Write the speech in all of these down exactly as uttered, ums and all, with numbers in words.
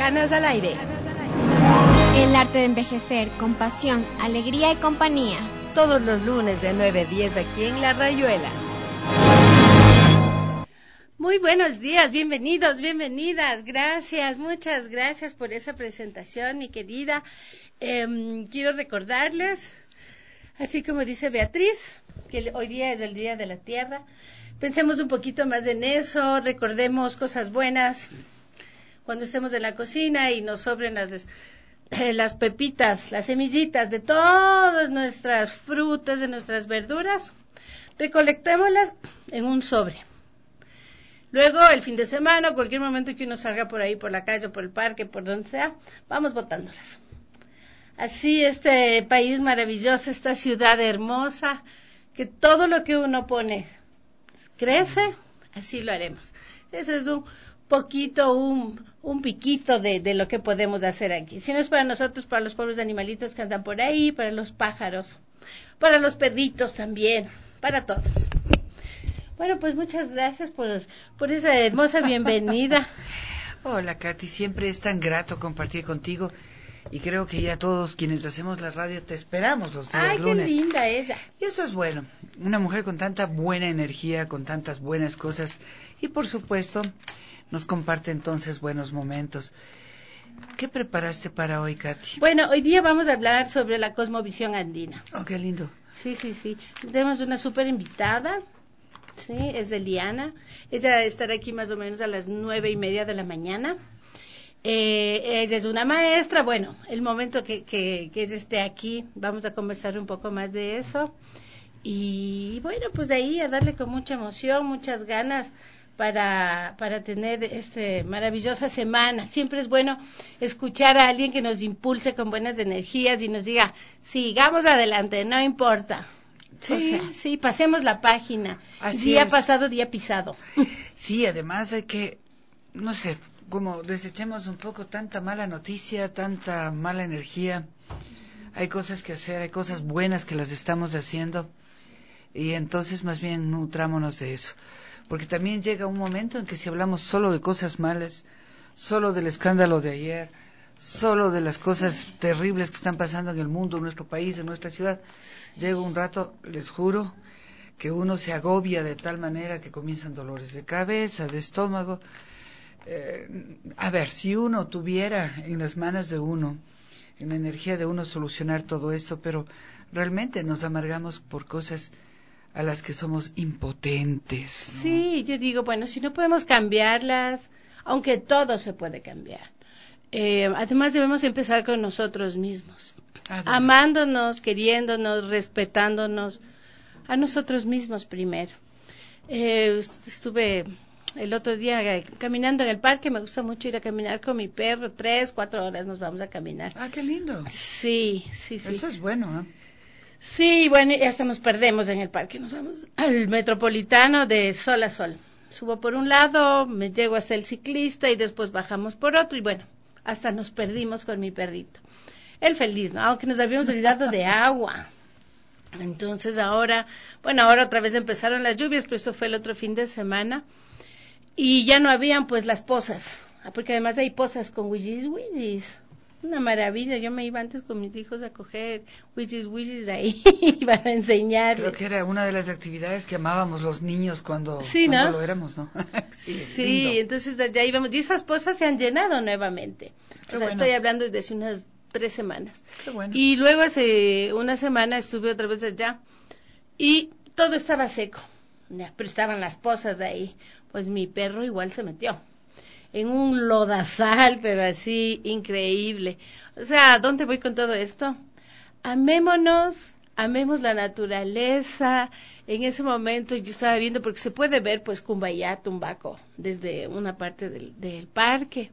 Canas al aire. El arte de envejecer con pasión, alegría y compañía. Todos los lunes de nueve a diez aquí en La Rayuela. Muy buenos días, bienvenidos, bienvenidas. Gracias, muchas gracias por esa presentación, mi querida. Eh, quiero recordarles, así como dice Beatriz, que hoy día es el Día de la Tierra. Pensemos un poquito más en eso, recordemos cosas buenas cuando estemos en la cocina y nos sobren las, eh, las pepitas, las semillitas de todas nuestras frutas, de nuestras verduras, recolectémoslas en un sobre. Luego, el fin de semana, cualquier momento que uno salga por ahí, por la calle, por el parque, por donde sea, vamos botándolas. Así este país maravilloso, esta ciudad hermosa, que todo lo que uno pone crece, así lo haremos. Eso es un poquito, un, un piquito de, de lo que podemos hacer aquí. Si no es para nosotros, para los pobres animalitos que andan por ahí, para los pájaros, para los perritos también, para todos. Bueno, pues muchas gracias por, por esa hermosa bienvenida. Hola, Katy, siempre es tan grato compartir contigo y creo que ya todos quienes hacemos la radio te esperamos los días Ay, lunes. Ay, qué linda ella. Y eso es bueno, una mujer con tanta buena energía, con tantas buenas cosas y por supuesto nos comparte entonces buenos momentos. ¿Qué preparaste para hoy, Katy? Bueno, hoy día vamos a hablar sobre la cosmovisión andina. Oh, qué lindo. Sí, sí, sí. Tenemos una súper invitada. Sí, es Eliana. Ella estará aquí más o menos a las nueve y media de la mañana. Eh, ella es una maestra. Bueno, el momento que, que, que ella esté aquí, vamos a conversar un poco más de eso. Y bueno, pues de ahí a darle con mucha emoción, muchas ganas para, para tener esta maravillosa semana. Siempre es bueno escuchar a alguien que nos impulse con buenas energías y nos diga, sigamos adelante, no importa. Sí, o sea, sí, pasemos la página. Así día es. pasado, día pisado. Sí, además hay que, no sé, como desechemos un poco tanta mala noticia, tanta mala energía. Hay cosas que hacer, hay cosas buenas que las estamos haciendo y entonces más bien nutrámonos de eso. Porque también llega un momento en que si hablamos solo de cosas malas, solo del escándalo de ayer, solo de las cosas terribles que están pasando en el mundo, en nuestro país, en nuestra ciudad, llega un rato, les juro, que uno se agobia de tal manera que comienzan dolores de cabeza, de estómago. Eh, a ver, si uno tuviera en las manos de uno, en la energía de uno solucionar todo esto, pero realmente nos amargamos por cosas a las que somos impotentes, ¿no? Sí, yo digo, bueno, si no podemos cambiarlas, aunque todo se puede cambiar. Eh, además debemos empezar con nosotros mismos, Además. amándonos, queriéndonos, respetándonos a nosotros mismos primero. Eh, estuve el otro día caminando en el parque, me gusta mucho ir a caminar con mi perro, tres, cuatro horas nos vamos a caminar. Ah, qué lindo. Sí, sí, sí. Eso es bueno, ¿eh? Sí, bueno, y hasta nos perdemos en el parque, nos vamos al Metropolitano de sol a sol. Subo por un lado, me llego hasta el ciclista y después bajamos por otro y bueno, hasta nos perdimos con mi perrito. Él feliz, ¿no? Aunque nos habíamos olvidado de agua. Entonces ahora, bueno, ahora otra vez empezaron las lluvias, pero esto fue el otro fin de semana y ya no habían pues las pozas, porque además hay pozas con willis willis. Una maravilla, yo me iba antes con mis hijos a coger willis willis ahí para enseñarles. Creo que era una de las actividades que amábamos los niños cuando, sí, cuando ¿no? lo éramos, ¿no? sí, sí entonces allá íbamos y esas pozas se han llenado nuevamente. Qué o sea, bueno. Estoy hablando desde hace unas tres semanas. Qué bueno. Y luego hace una semana estuve otra vez allá y todo estaba seco, ya, pero estaban las pozas ahí. Pues mi perro igual se metió en un lodazal, pero así increíble. O sea, ¿a dónde voy con todo esto? Amémonos, amemos la naturaleza. En ese momento yo estaba viendo, porque se puede ver pues Cumbayá, Tumbaco, desde una parte del, del parque.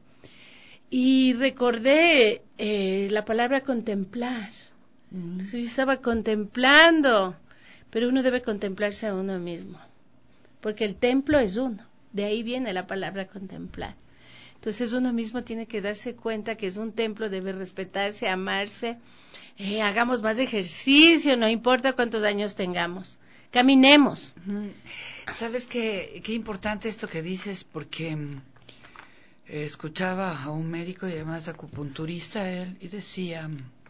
Y recordé eh, la palabra contemplar. Mm. Entonces yo estaba contemplando, pero uno debe contemplarse a uno mismo, porque el templo es uno. De ahí viene la palabra contemplar. Entonces uno mismo tiene que darse cuenta que es un templo, debe respetarse, amarse. Eh, hagamos más ejercicio, no importa cuántos años tengamos. Caminemos. ¿Sabes qué, qué importante esto que dices? Porque eh, escuchaba a un médico y además acupunturista él y decía,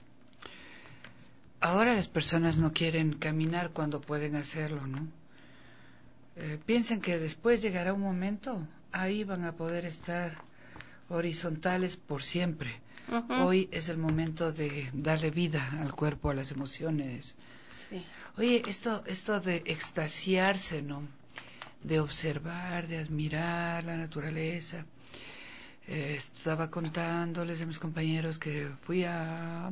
ahora las personas no quieren caminar cuando pueden hacerlo, ¿no? Eh, piensan que después llegará un momento, ahí van a poder estar horizontales por siempre. Uh-huh. Hoy es el momento de darle vida al cuerpo, a las emociones. Sí. Oye, esto, esto de extasiarse, ¿no? De observar, de admirar la naturaleza. Eh, estaba contándoles a mis compañeros que fui a,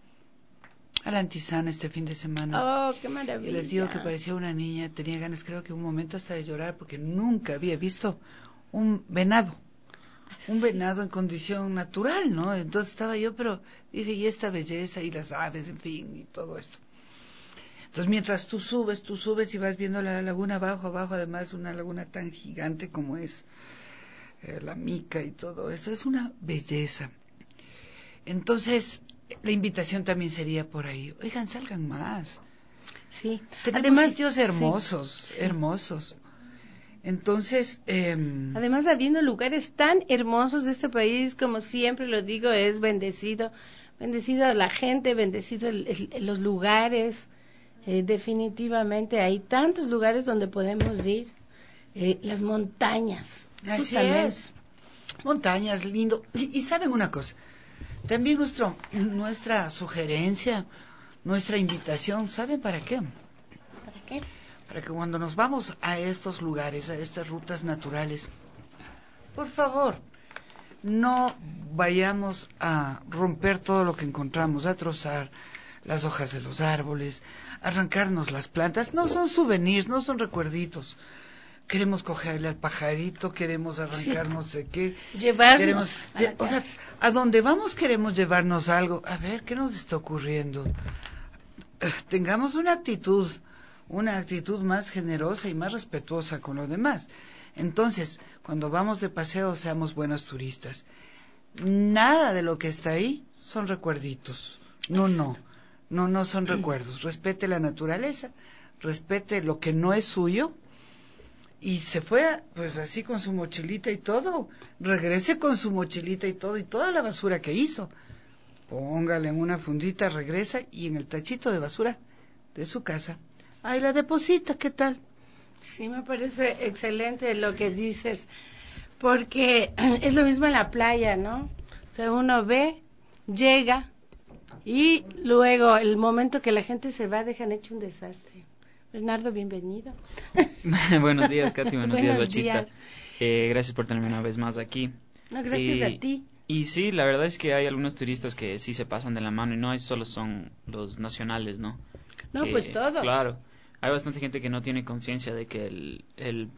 a la Antisana este fin de semana. Oh, qué maravilla. Y les digo que parecía una niña, tenía ganas, creo que un momento hasta de llorar, porque nunca había visto un venado. Un venado en condición natural, ¿no? Entonces estaba yo, pero dije, y esta belleza, y las aves, en fin, y todo esto. Entonces mientras tú subes, tú subes y vas viendo la laguna abajo, abajo, además una laguna tan gigante como es eh, la Mica y todo esto, es una belleza. Entonces, la invitación también sería por ahí, oigan, salgan más. Sí. Tenemos Además, sitios hermosos, sí, hermosos. Entonces, eh, además, habiendo lugares tan hermosos de este país, como siempre lo digo, es bendecido, bendecido la gente, bendecido el, el, los lugares. Eh, definitivamente hay tantos lugares donde podemos ir. Eh, las montañas. Así justamente. es. Montañas, lindo. Y, y saben una cosa, también nuestro, nuestra sugerencia, nuestra invitación, ¿saben para qué? ¿Para qué? Para que cuando nos vamos a estos lugares, a estas rutas naturales, por favor, no vayamos a romper todo lo que encontramos, a trozar las hojas de los árboles, arrancarnos las plantas. No son souvenirs, no son recuerditos. Queremos cogerle al pajarito, queremos arrancar sí. no sé qué. Llevarnos. Queremos, lle- o sea, a donde vamos queremos llevarnos algo. A ver, ¿qué nos está ocurriendo? Eh, tengamos una actitud, una actitud más generosa y más respetuosa con lo demás. Entonces, cuando vamos de paseo, seamos buenos turistas. Nada de lo que está ahí son recuerditos. No, Exacto. no, no, no son recuerdos. Respete la naturaleza, respete lo que no es suyo. Y se fue, pues así con su mochilita y todo. Regrese con su mochilita y todo, y toda la basura que hizo. Póngala en una fundita, regresa, y en el tachito de basura de su casa, ahí la deposita, ¿qué tal? Sí, me parece excelente lo que dices, porque es lo mismo en la playa, ¿no? O sea, uno ve, llega, y luego el momento que la gente se va, dejan hecho un desastre. Bernardo, bienvenido. Buenos días, Katy. Buenos, buenos días, Bachita. Días. Eh, gracias por tenerme una vez más aquí. No, gracias y, a ti. Y sí, la verdad es que hay algunos turistas que sí se pasan de la mano y no hay solo son los nacionales, ¿no? No, eh, pues todos. Claro. Hay bastante gente que no tiene conciencia de que el... el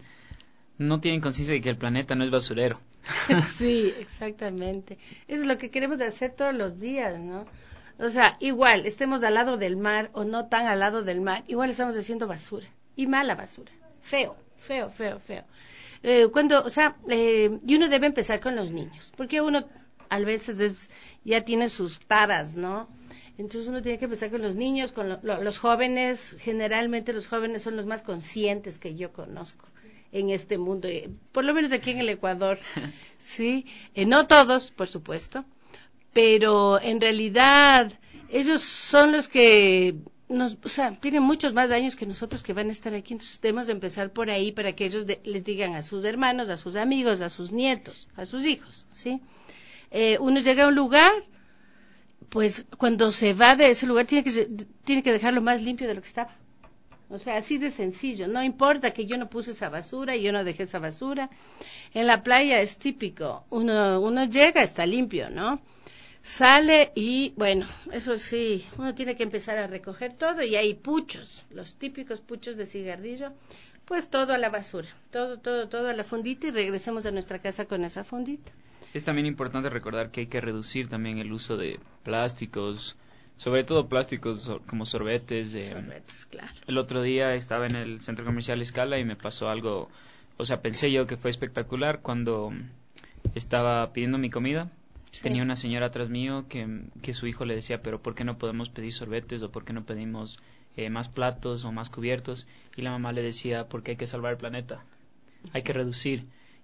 no tienen conciencia de que el planeta no es basurero. Sí, exactamente. Eso es lo que queremos hacer todos los días, ¿no? O sea, igual, estemos al lado del mar o no tan al lado del mar, igual estamos haciendo basura. Y mala basura. Feo, feo, feo, feo. Eh, cuando, o sea, eh, y uno debe empezar con los niños, porque uno a veces es, ya tiene sus taras, ¿no? Entonces uno tiene que empezar con los niños, con lo, lo, los jóvenes. Generalmente los jóvenes son los más conscientes que yo conozco en este mundo, eh, por lo menos aquí en el Ecuador, ¿sí? Eh, no todos, por supuesto, pero en realidad ellos son los que nos, o sea, tienen muchos más años que nosotros que van a estar aquí, entonces debemos empezar por ahí para que ellos de, les digan a sus hermanos, a sus amigos, a sus nietos, a sus hijos, ¿sí? Eh, uno llega a un lugar, pues cuando se va de ese lugar tiene que, tiene que dejarlo más limpio de lo que estaba. O sea, así de sencillo. No importa que yo no puse esa basura y yo no dejé esa basura. En la playa es típico. Uno, uno llega, está limpio, ¿no? Sale y, bueno, eso sí, uno tiene que empezar a recoger todo y hay puchos, los típicos puchos de cigarrillo, pues todo a la basura, todo, todo, todo a la fundita y regresemos a nuestra casa con esa fundita. Es también importante recordar que hay que reducir también el uso de plásticos, sobre todo plásticos como sorbetes. Eh, sorbetes, claro. El otro día estaba en el centro comercial Escala y me pasó algo, o sea, pensé yo que fue espectacular cuando estaba pidiendo mi comida. Sí. Tenía una señora atrás mío que, que su hijo le decía, pero ¿por qué no podemos pedir sorbetes o por qué no pedimos eh, más platos o más cubiertos? Y la mamá le decía, porque hay que salvar el planeta, hay que reducir.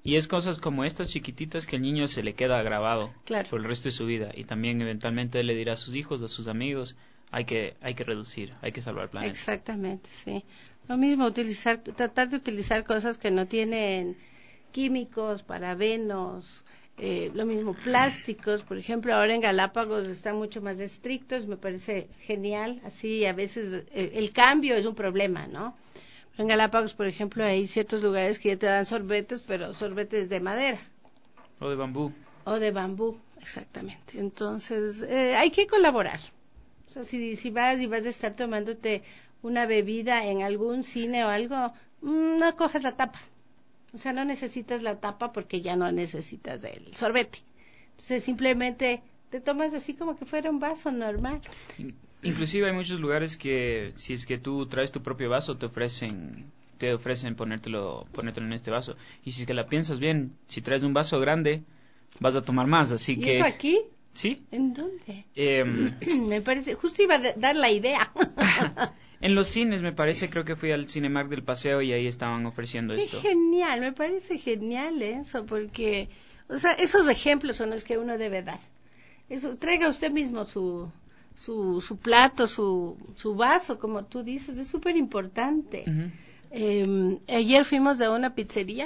Y es cosas como estas chiquititas que el niño se le queda grabado Claro. por el resto de su vida. Y también eventualmente él le dirá a sus hijos, a sus amigos, hay que, hay que reducir, hay que salvar el planeta. Exactamente, sí. Lo mismo, utilizar, tratar de utilizar cosas que no tienen químicos, parabenos, eh, lo mismo plásticos. Por ejemplo, ahora en Galápagos están mucho más estrictos, me parece genial. Así a veces eh, el cambio es un problema, ¿no? En Galápagos, por ejemplo, hay ciertos lugares que ya te dan sorbetes, pero sorbetes de madera. O de bambú. O de bambú, exactamente. Entonces, eh, hay que colaborar. O sea, si, si vas y vas a estar tomándote una bebida en algún cine o algo, no cojas la tapa. O sea, no necesitas la tapa porque ya no necesitas el sorbete. Entonces, simplemente te tomas así como que fuera un vaso normal. Inclusive hay muchos lugares que si es que tú traes tu propio vaso te ofrecen te ofrecen ponértelo ponértelo en este vaso, y si es que la piensas bien, si traes un vaso grande vas a tomar más, así ¿Y que eso aquí? ¿Sí? ¿En dónde? Eh, me parece, justo iba a dar la idea. En los cines, me parece, creo que fui al Cinemark del Paseo y ahí estaban ofreciendo Qué esto. genial, me parece genial eso, porque, o sea, esos ejemplos son los que uno debe dar. Eso, traiga usted mismo su su, su plato, su, su vaso, como tú dices, es súper importante. Uh-huh. Eh, ayer fuimos a una pizzería,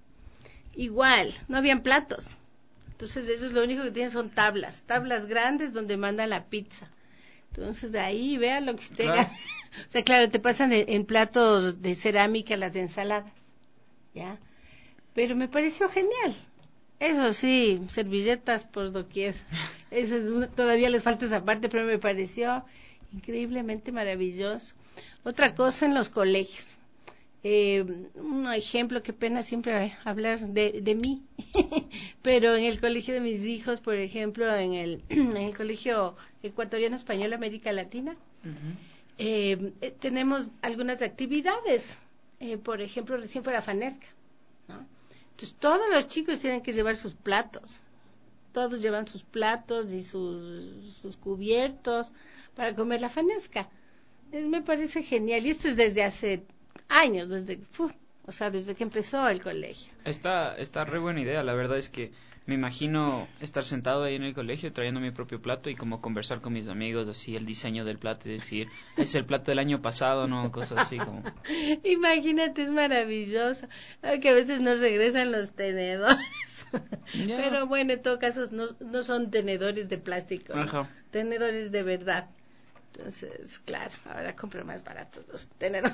igual, no habían platos. Entonces ellos lo único que tienen son tablas, tablas grandes donde mandan la pizza. Entonces de ahí vea lo que usted Claro. gana. O sea, claro, te pasan en, en platos de cerámica las ensaladas, ¿ya? Pero me pareció genial. Eso sí, servilletas por doquier. Eso es una, todavía les falta esa parte, pero me pareció increíblemente maravilloso. Otra cosa en los colegios. Eh, un ejemplo, qué pena siempre hablar de, de mí, pero en el colegio de mis hijos, por ejemplo, en el, en el colegio ecuatoriano español América Latina, Uh-huh. eh, eh, tenemos algunas actividades. Eh, por ejemplo, recién fue la Fanesca, ¿no? Entonces todos los chicos tienen que llevar sus platos, todos llevan sus platos y sus, sus cubiertos para comer la Fanesca. Eh, me parece genial, y esto es desde hace años, desde, uf, o sea, desde que empezó el colegio. Está, está re buena idea, la verdad es que me imagino estar sentado ahí en el colegio trayendo mi propio plato y como conversar con mis amigos, así el diseño del plato y decir, es el plato del año pasado, ¿no? Cosas así como... Imagínate, es maravilloso. Aunque a veces nos regresan los tenedores. Yeah. Pero bueno, en todo caso no, no son tenedores de plástico, ¿no? Ajá. Tenedores de verdad. Entonces, claro, ahora compro más baratos los tenedores.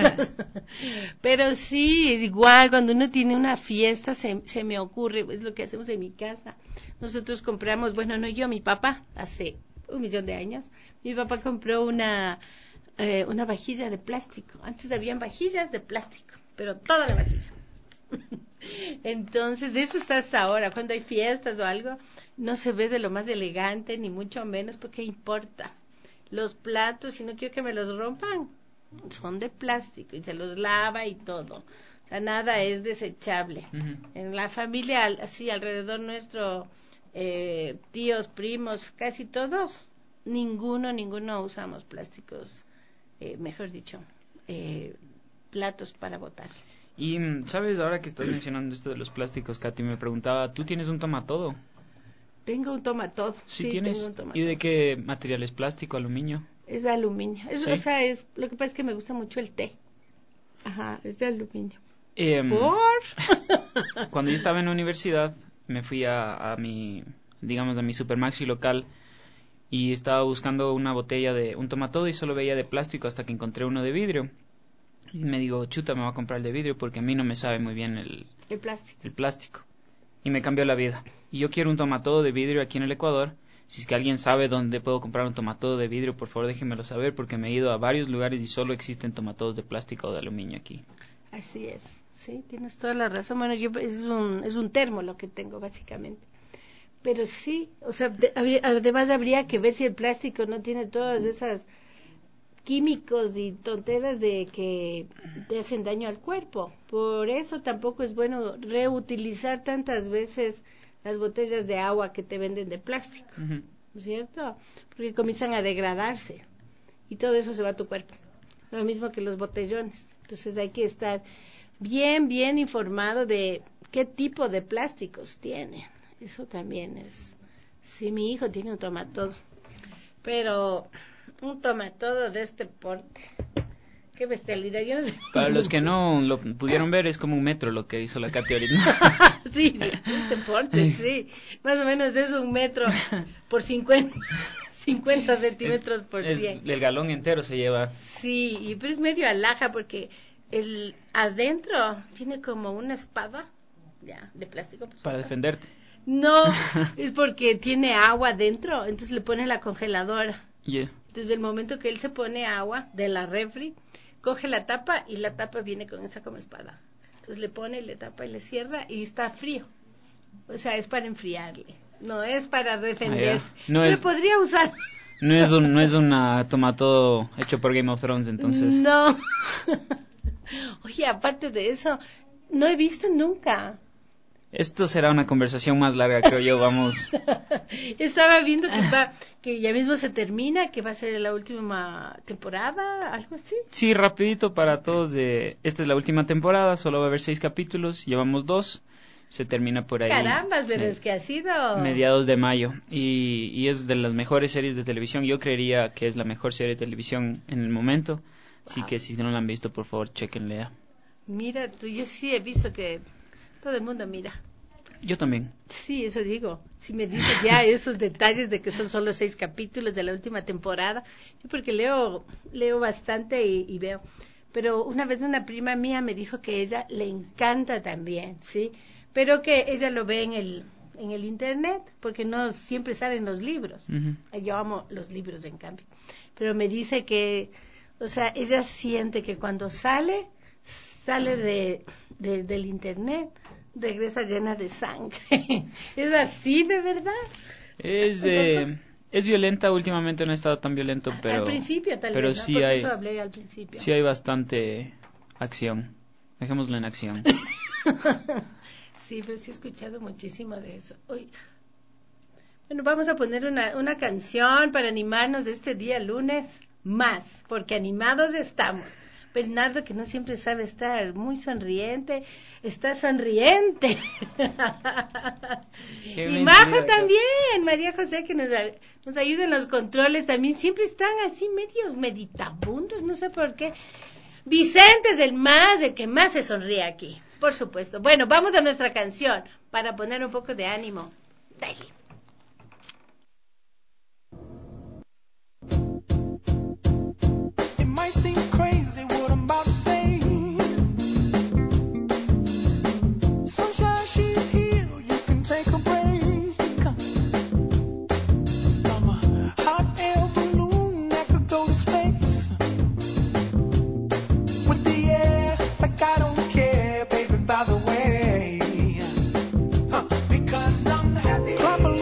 Pero sí, es igual, cuando uno tiene una fiesta, se, se me ocurre, es lo que hacemos en mi casa. Nosotros compramos, bueno, no yo, mi papá, hace un millón de años, mi papá compró una, eh, una vajilla de plástico. Antes habían vajillas de plástico, pero toda la vajilla. Entonces, eso está hasta ahora. Cuando hay fiestas o algo, no se ve de lo más elegante, ni mucho menos, porque importa. Los platos, si no quiero que me los rompan, son de plástico y se los lava y todo. O sea, nada es desechable. Uh-huh. En la familia, así alrededor nuestro, eh, tíos, primos, casi todos, ninguno, ninguno usamos plásticos, eh, mejor dicho, eh, platos para botar. Y, ¿sabes? Ahora que estás mencionando esto de los plásticos, Katy, me preguntaba, ¿tú tienes un tomatodo? Tengo un tomatodo. Sí, Sí, tienes. tengo un tomatodo. ¿Y de qué material es? ¿Plástico, aluminio? Es de aluminio. Es, ¿Sí? O sea, es, lo que pasa es que me gusta mucho el té. Ajá, es de aluminio. Eh, ¿Por? Cuando yo estaba en la universidad, me fui a, a mi, digamos, a mi Supermaxi local y estaba buscando una botella de un tomatodo y solo veía de plástico hasta que encontré uno de vidrio. Y me digo, chuta, me voy a comprar el de vidrio porque a mí no me sabe muy bien el, El plástico. el plástico. Y me cambió la vida. Y yo quiero un tomatodo de vidrio aquí en el Ecuador. Si es que alguien sabe dónde puedo comprar un tomatodo de vidrio, por favor déjenmelo saber porque me he ido a varios lugares y solo existen tomatodos de plástico o de aluminio aquí. Así es, sí, tienes toda la razón. Bueno, yo es un, es un termo lo que tengo básicamente. Pero sí, o sea, de, habría, además habría que ver si el plástico no tiene todas esas químicos y tonteras de que te hacen daño al cuerpo. Por eso tampoco es bueno reutilizar tantas veces las botellas de agua que te venden de plástico, Uh-huh. ¿no es cierto? Porque comienzan a degradarse y todo eso se va a tu cuerpo. Lo mismo que los botellones. Entonces hay que estar bien, bien informado de qué tipo de plásticos tienen. Eso también es. Sí, mi hijo tiene un tomatodo, pero un tomatodo de este porte. Qué bestialidad, yo no sé. Para los que no lo pudieron ver, es como un metro lo que hizo la Katy ahorita. Sí, de este porte, sí. Más o menos es un metro por cincuenta, cincuenta centímetros por Es, cien. el galón entero se lleva. Sí, y pero es medio alhaja porque el adentro tiene como una espada, ya, de plástico. Pues, Para defenderte. No, es porque tiene agua adentro, entonces le pone la congeladora. Yeah. Entonces el momento que él se pone agua de la refri, coge la tapa y la tapa viene con esa como espada. Entonces le pone, le tapa y le cierra y está frío. O sea, es para enfriarle, no es para defenderse. Ah, yeah. No Pero es... podría usar. No es un no es una tomatodo hecho por Game of Thrones, entonces. No. Oye, aparte de eso, no he visto nunca. Esto será una conversación más larga, creo yo, vamos. Estaba viendo que va, que ya mismo se termina, que va a ser la última temporada, algo así. Sí, rapidito para todos. De, esta es la última temporada, solo va a haber seis capítulos, llevamos dos, se termina por ahí. Carambas, pero me, es que ha sido... mediados de mayo, y, y es de las mejores series de televisión. Yo creería que es la mejor serie de televisión en el momento, wow. Así que si no la han visto, por favor, chequenle. Mira, tú, yo sí he visto que todo el mundo mira. Yo también. Sí, eso digo. Si me dices ya esos detalles de que son solo seis capítulos de la última temporada, yo porque leo leo bastante y, y veo. Pero una vez una prima mía me dijo que ella le encanta también, ¿sí? Pero que ella lo ve en el en el internet porque no siempre salen los libros. Uh-huh. Yo amo los libros, en cambio. Pero me dice que, o sea, ella siente que cuando sale, sale de, de del internet, regresa llena de sangre. ¿Es así de verdad? Es eh, es violenta, últimamente no ha estado tan violento, pero... Al principio tal pero vez, ¿no? sí Por hay, eso hablé al principio. Sí hay bastante acción. Dejémoslo en acción. Sí, pero sí he escuchado muchísimo de eso. Uy. Bueno, vamos a poner una, una canción para animarnos de este día lunes más, porque animados estamos. Bernardo, que no siempre sabe estar muy sonriente, está sonriente. Y Majo también, María José, que nos, nos ayuda en los controles también, siempre están así medios meditabundos, no sé por qué. Vicente es el más, el que más se sonríe aquí, por supuesto. Bueno, vamos a nuestra canción para poner un poco de ánimo. Dale. Clap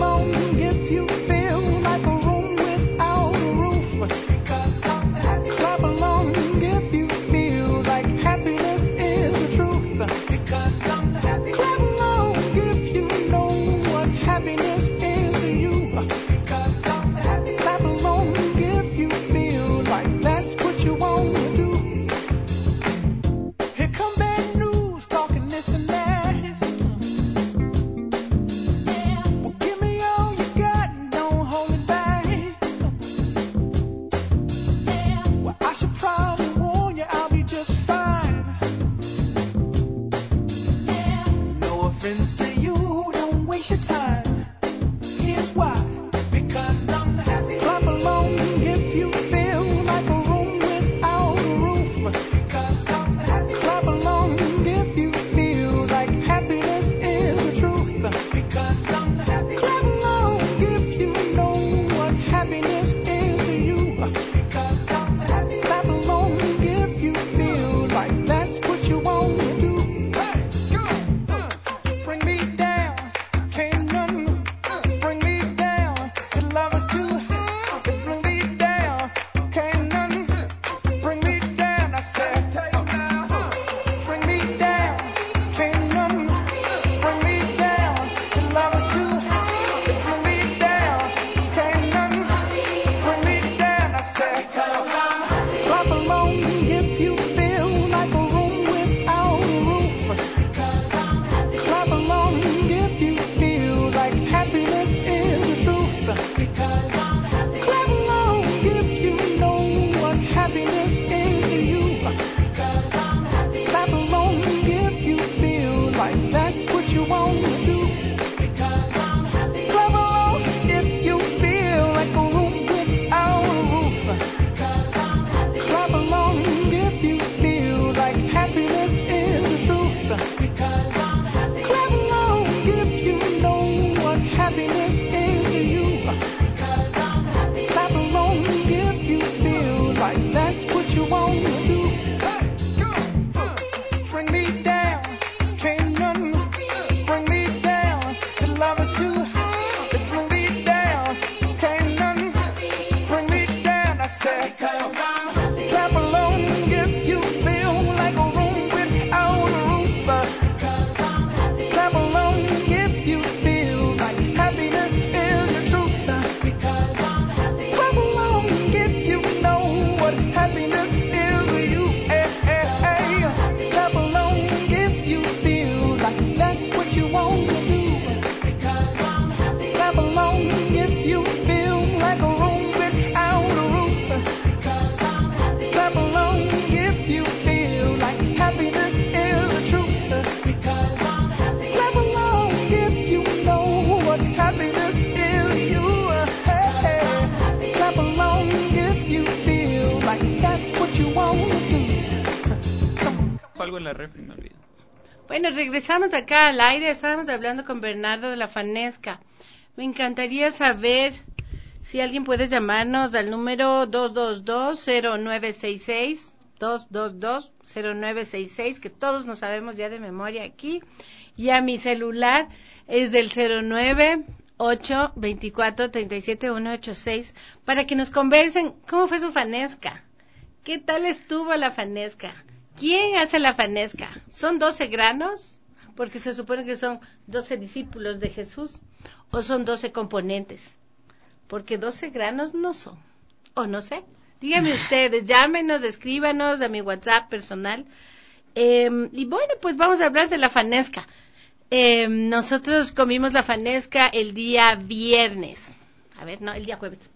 algo en la refri, me olvido. Bueno, regresamos acá al aire, estábamos hablando con Bernardo de la Fanesca. Me encantaría saber si alguien puede llamarnos al número dos dos dos, cero nueve seis seis, dos dos dos, cero nueve seis seis, que todos nos sabemos ya de memoria aquí, y a mi celular es del cero nueve ocho veinticuatro treinta y siete ciento ochenta y seis, para que nos conversen cómo fue su Fanesca, qué tal estuvo la Fanesca. ¿Quién hace la Fanesca? ¿Son doce granos? Porque se supone que son doce discípulos de Jesús. ¿O son doce componentes? Porque doce granos no son. O no sé. Díganme ustedes, llámenos, escríbanos a mi WhatsApp personal. Eh, y bueno, pues vamos a hablar de la Fanesca. Eh, nosotros comimos la Fanesca el día viernes. A ver, no, el día jueves.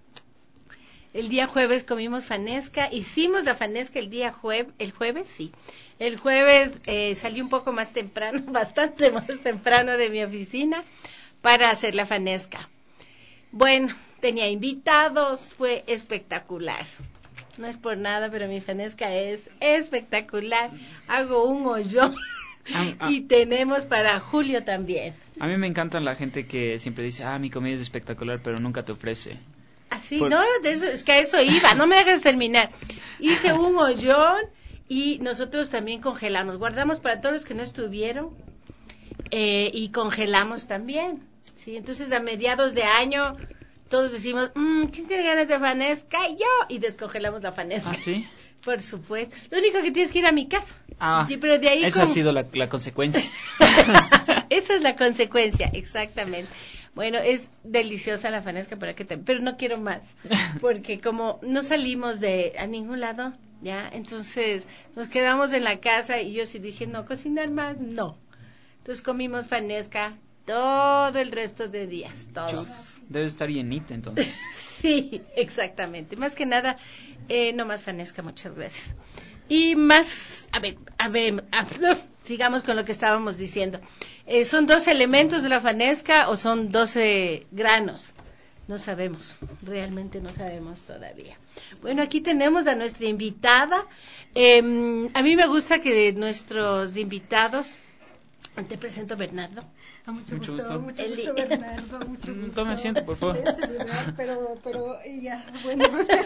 El día jueves comimos Fanesca, hicimos la Fanesca el día jueves, el jueves, sí. El jueves eh, salí un poco más temprano, bastante más temprano de mi oficina para hacer la Fanesca. Bueno, tenía invitados, fue espectacular. No es por nada, pero mi Fanesca es espectacular. Hago un hoyo Ah, ah. y tenemos para Julio también. A mí me encanta la gente que siempre dice, ah, mi comida es espectacular, pero nunca te ofrece. Así, Por... no, de eso, es que a eso iba, no me dejes terminar. Hice un hoyón y nosotros también congelamos, guardamos para todos los que no estuvieron eh, y congelamos también, ¿sí? Entonces a mediados de año todos decimos, mmm, ¿quién tiene ganas de Fanesca? Yo, y descongelamos la Fanesca. ¿Ah, sí? Por supuesto. Lo único que tienes que ir a mi casa. Ah, sí, pero de ahí esa con... ha sido la, la consecuencia. Esa es la consecuencia, exactamente. Bueno, es deliciosa la Fanesca, para que te... pero no quiero más, porque como no salimos de a ningún lado, ya, entonces nos quedamos en la casa y yo sí dije, no, cocinar más, no. Entonces comimos Fanesca todo el resto de días, todos. Debe estar llenita, entonces. Sí, exactamente. Más que nada, eh, no más Fanesca, muchas gracias. Y más, a ver, a ver, a, sigamos con lo que estábamos diciendo. Eh, ¿Son doce elementos de la Fanesca o son doce granos? No sabemos, realmente no sabemos todavía. Bueno, aquí tenemos a nuestra invitada. Eh, a mí me gusta que nuestros invitados, te presento Bernardo. A mucho, Mucho gusto, gusto. mucho Eli. gusto, Bernardo, mucho gusto. Tome asiento, por favor. De celebrar, pero, pero ya, bueno.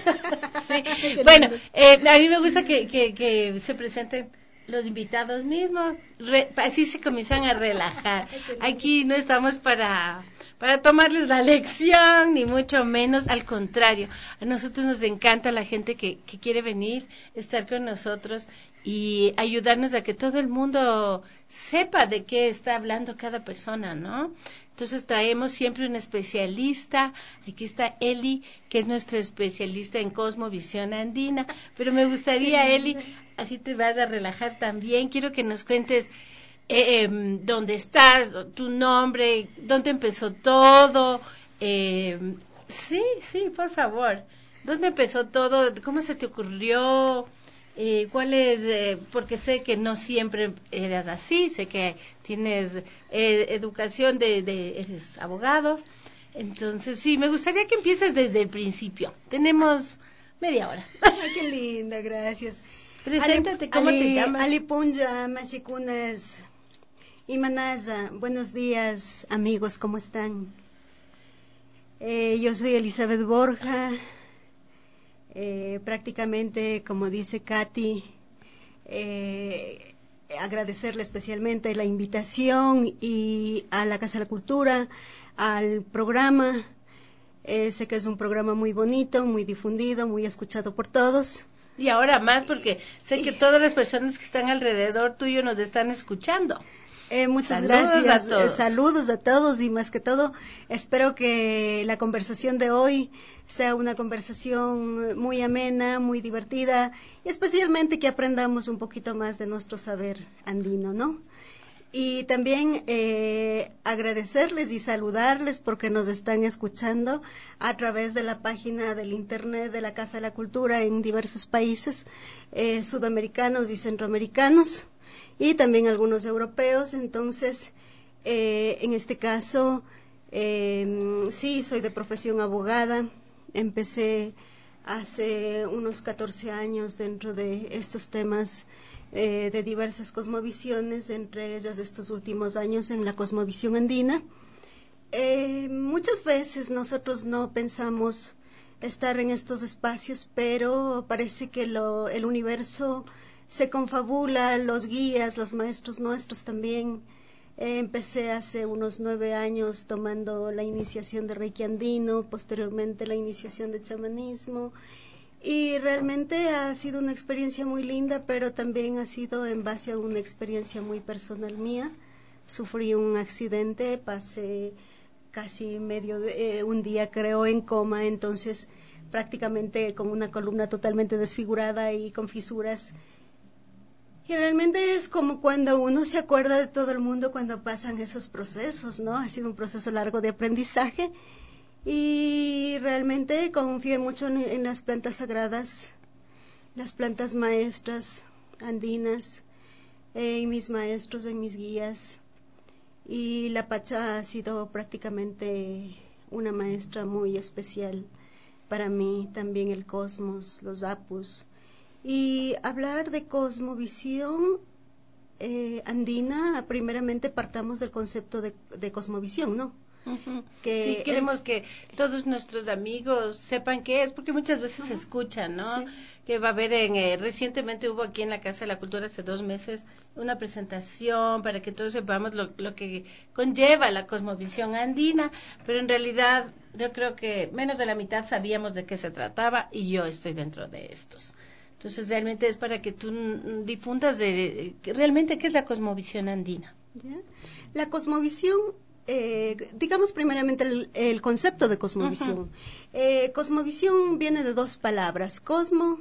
Sí. Bueno, eh, a mí me gusta que, que, que se presenten los invitados mismos, re, así se comienzan a relajar. Aquí no estamos para, para tomarles la lección, ni mucho menos, al contrario. A nosotros nos encanta la gente que, que quiere venir, estar con nosotros y ayudarnos a que todo el mundo sepa de qué está hablando cada persona, ¿no? Entonces traemos siempre un especialista. Aquí está Eli, que es nuestra especialista en cosmovisión andina. Pero me gustaría, Eli, así te vas a relajar también. Quiero que nos cuentes eh, eh, dónde estás, tu nombre, dónde empezó todo. Eh, sí, sí, por favor. ¿Dónde empezó todo? ¿Cómo se te ocurrió? Eh, ¿Cuál es? Eh, porque sé que no siempre eras así, sé que tienes eh, educación de, de, eres abogado, entonces sí, me gustaría que empieces desde el principio. Tenemos media hora. Ay, qué linda, gracias. Preséntate, ¿cómo Ali, te llamas? Alipunja, Mashikunas, Imanaza, buenos días, amigos, ¿cómo están? Eh, yo soy Elizabeth Borja. Eh, prácticamente, como dice Katy, eh, agradecerle especialmente la invitación y a la Casa de la Cultura, al programa. Eh, sé que es un programa muy bonito, muy difundido, muy escuchado por todos. Y ahora más, porque sé que todas las personas que están alrededor tuyo nos están escuchando. Eh, muchas Saludos gracias. a todos. Eh, saludos a todos y más que todo espero que la conversación de hoy sea una conversación muy amena, muy divertida y especialmente que aprendamos un poquito más de nuestro saber andino, ¿no? Y también eh, agradecerles y saludarles porque nos están escuchando a través de la página del internet de la Casa de la Cultura en diversos países eh, sudamericanos y centroamericanos. Y también algunos europeos, entonces, eh, en este caso, eh, sí, soy de profesión abogada, empecé hace unos catorce años dentro de estos temas eh, de diversas cosmovisiones, entre ellas estos últimos años en la cosmovisión andina. Eh, muchas veces nosotros no pensamos estar en estos espacios, pero parece que lo, el universo se confabula, los guías, los maestros nuestros también. Eh, empecé hace unos nueve años tomando la iniciación de Reiki andino, posteriormente la iniciación de chamanismo, y realmente ha sido una experiencia muy linda, pero también ha sido en base a una experiencia muy personal mía. Sufrí un accidente, pasé casi medio de, eh, un día creo en coma, entonces prácticamente con una columna totalmente desfigurada y con fisuras. Y realmente es como cuando uno se acuerda de todo el mundo cuando pasan esos procesos, ¿no? Ha sido un proceso largo de aprendizaje y realmente confío mucho en, en las plantas sagradas, las plantas maestras andinas, en mis maestros, en mis guías. Y la Pacha ha sido prácticamente una maestra muy especial para mí, también el cosmos, los apus. Y hablar de cosmovisión eh, andina, primeramente partamos del concepto de, de cosmovisión, ¿no? Uh-huh. Que sí, queremos el, que todos nuestros amigos sepan qué es, porque muchas veces uh-huh. se escuchan, ¿no? Sí. Que va a haber en, eh, recientemente hubo aquí en la Casa de la Cultura hace dos meses una presentación para que todos sepamos lo, lo que conlleva la cosmovisión andina, pero en realidad yo creo que menos de la mitad sabíamos de qué se trataba y yo estoy dentro de estos. Entonces realmente es para que tú difundas de, de realmente qué es la cosmovisión andina. ¿Ya? La cosmovisión, eh, digamos primeramente el, el concepto de cosmovisión. Uh-huh. Eh, cosmovisión viene de dos palabras, cosmo,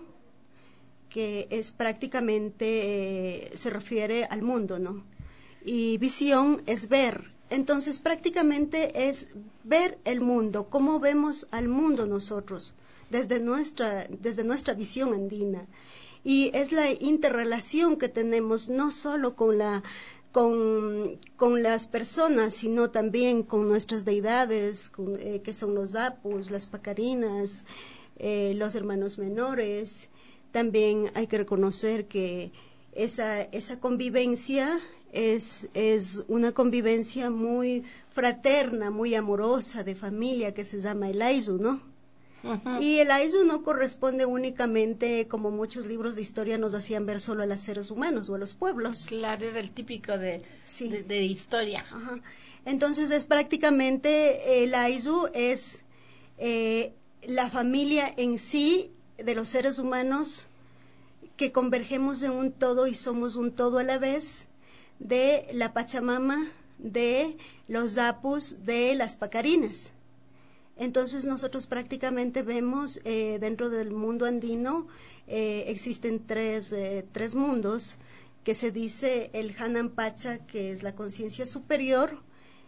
que es prácticamente, eh, se refiere al mundo, ¿no? Y visión es ver. Entonces prácticamente es ver el mundo, cómo vemos al mundo nosotros. Desde nuestra, desde nuestra visión andina. Y es la interrelación que tenemos no solo con, la, con, con las personas, sino también con nuestras deidades, con, eh, que son los apus, las pacarinas, eh, los hermanos menores. También hay que reconocer que esa, esa convivencia es, es una convivencia muy fraterna, muy amorosa, de familia, que se llama el Aizu, ¿no? Uh-huh. Y el Aizu no corresponde únicamente, como muchos libros de historia nos hacían ver, solo a los seres humanos o a los pueblos. Claro, era el típico de, sí. de, de historia. Uh-huh. Entonces es prácticamente, el Aizu es eh, la familia en sí de los seres humanos que convergemos en un todo y somos un todo a la vez, de la Pachamama, de los apus, de las pacarinas. Entonces nosotros prácticamente vemos eh, dentro del mundo andino eh, existen tres, eh, tres mundos, que se dice el Hanan Pacha, que es la conciencia superior,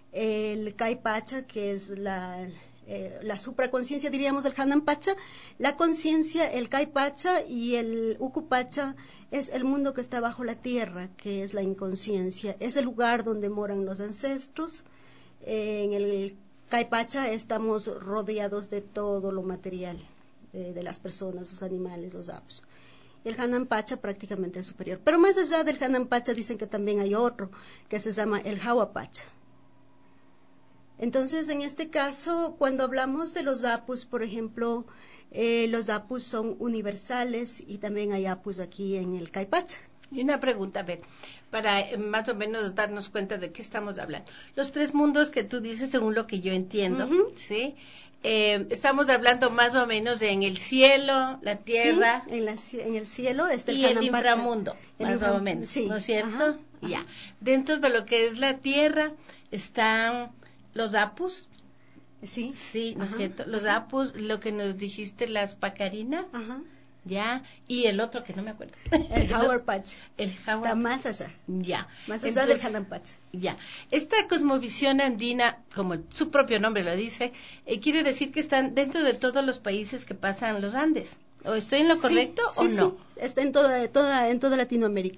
el Kai Pacha, que es la, eh, la supraconciencia, diríamos, del Hanan Pacha, la conciencia, el Kai Pacha, y el Uku Pacha es el mundo que está bajo la tierra, que es la inconsciencia, es el lugar donde moran los ancestros. Eh, en el Kai Pacha estamos rodeados de todo lo material, eh, de las personas, los animales, los apus. El Hanan Pacha prácticamente es superior. Pero más allá del Hanan Pacha dicen que también hay otro, que se llama el Hawa Pacha. Entonces, en este caso, cuando hablamos de los apus, por ejemplo, eh, los apus son universales y también hay apus aquí en el Kai Pacha. Y una pregunta, a ver, para eh, más o menos darnos cuenta de qué estamos hablando. Los tres mundos que tú dices, según lo que yo entiendo, uh-huh. ¿sí? Eh, estamos hablando más o menos de en el cielo, la tierra. Sí, en, la, en el cielo está el y el inframundo, el más infra, o menos, sí. ¿no es cierto? Ajá, ya. ajá. Dentro de lo que es la tierra están los apus. Sí. Sí, ¿no es ajá, cierto? Los ajá. apus, lo que nos dijiste, las pacarinas. Ajá. Ya, y el otro que no me acuerdo. El Howard Patch. El Howard Está más allá. Ya. Más allá del Hanan Patch. Ya. Esta cosmovisión andina, como el, su propio nombre lo dice, eh, quiere decir que están dentro de todos los países que pasan los Andes. ¿O estoy en lo correcto sí, o sí, no? Sí, está en toda, toda, en toda Latinoamérica.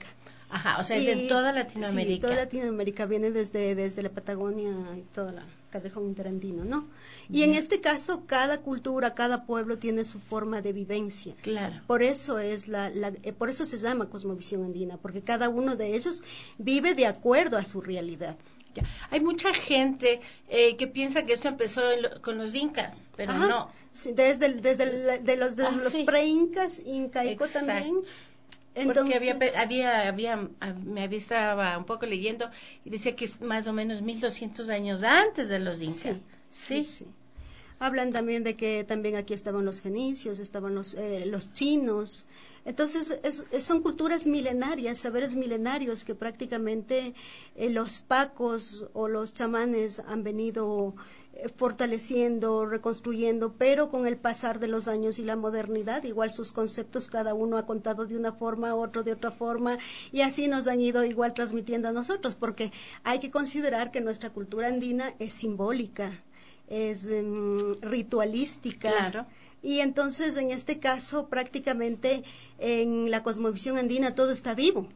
Ajá, o sea, es Y- en toda Latinoamérica. Sí, toda Latinoamérica, viene desde, desde la Patagonia y toda la Callejón Interandino, ¿no? Y en este caso, cada cultura, cada pueblo tiene su forma de vivencia. Claro. Por eso es la, la eh, por eso se llama cosmovisión andina, porque cada uno de ellos vive de acuerdo a su realidad. Ya. Hay mucha gente eh, que piensa que esto empezó en lo- con los incas, pero Ajá. no. Sí, desde el- desde el- de los, de Ah, los sí. pre-incas, incaico Exacto. también. Porque Entonces, había, pe- había, había, ah, me había estaba un poco leyendo y decía que es más o menos mil doscientos años antes de los incas. Sí, sí, sí. Hablan también de que también aquí estaban los fenicios, estaban los, eh, los chinos. Entonces, es- es- son culturas milenarias, saberes milenarios que prácticamente eh, los pacos o los chamanes han venido eh, fortaleciendo, reconstruyendo, pero con el pasar de los años y la modernidad, igual sus conceptos cada uno ha contado de una forma, otro de otra forma, y así nos han ido igual transmitiendo a nosotros, porque hay que considerar que nuestra cultura andina es simbólica, es em, ritualística. Claro. Y entonces, en este caso, prácticamente en la cosmovisión andina todo está vivo.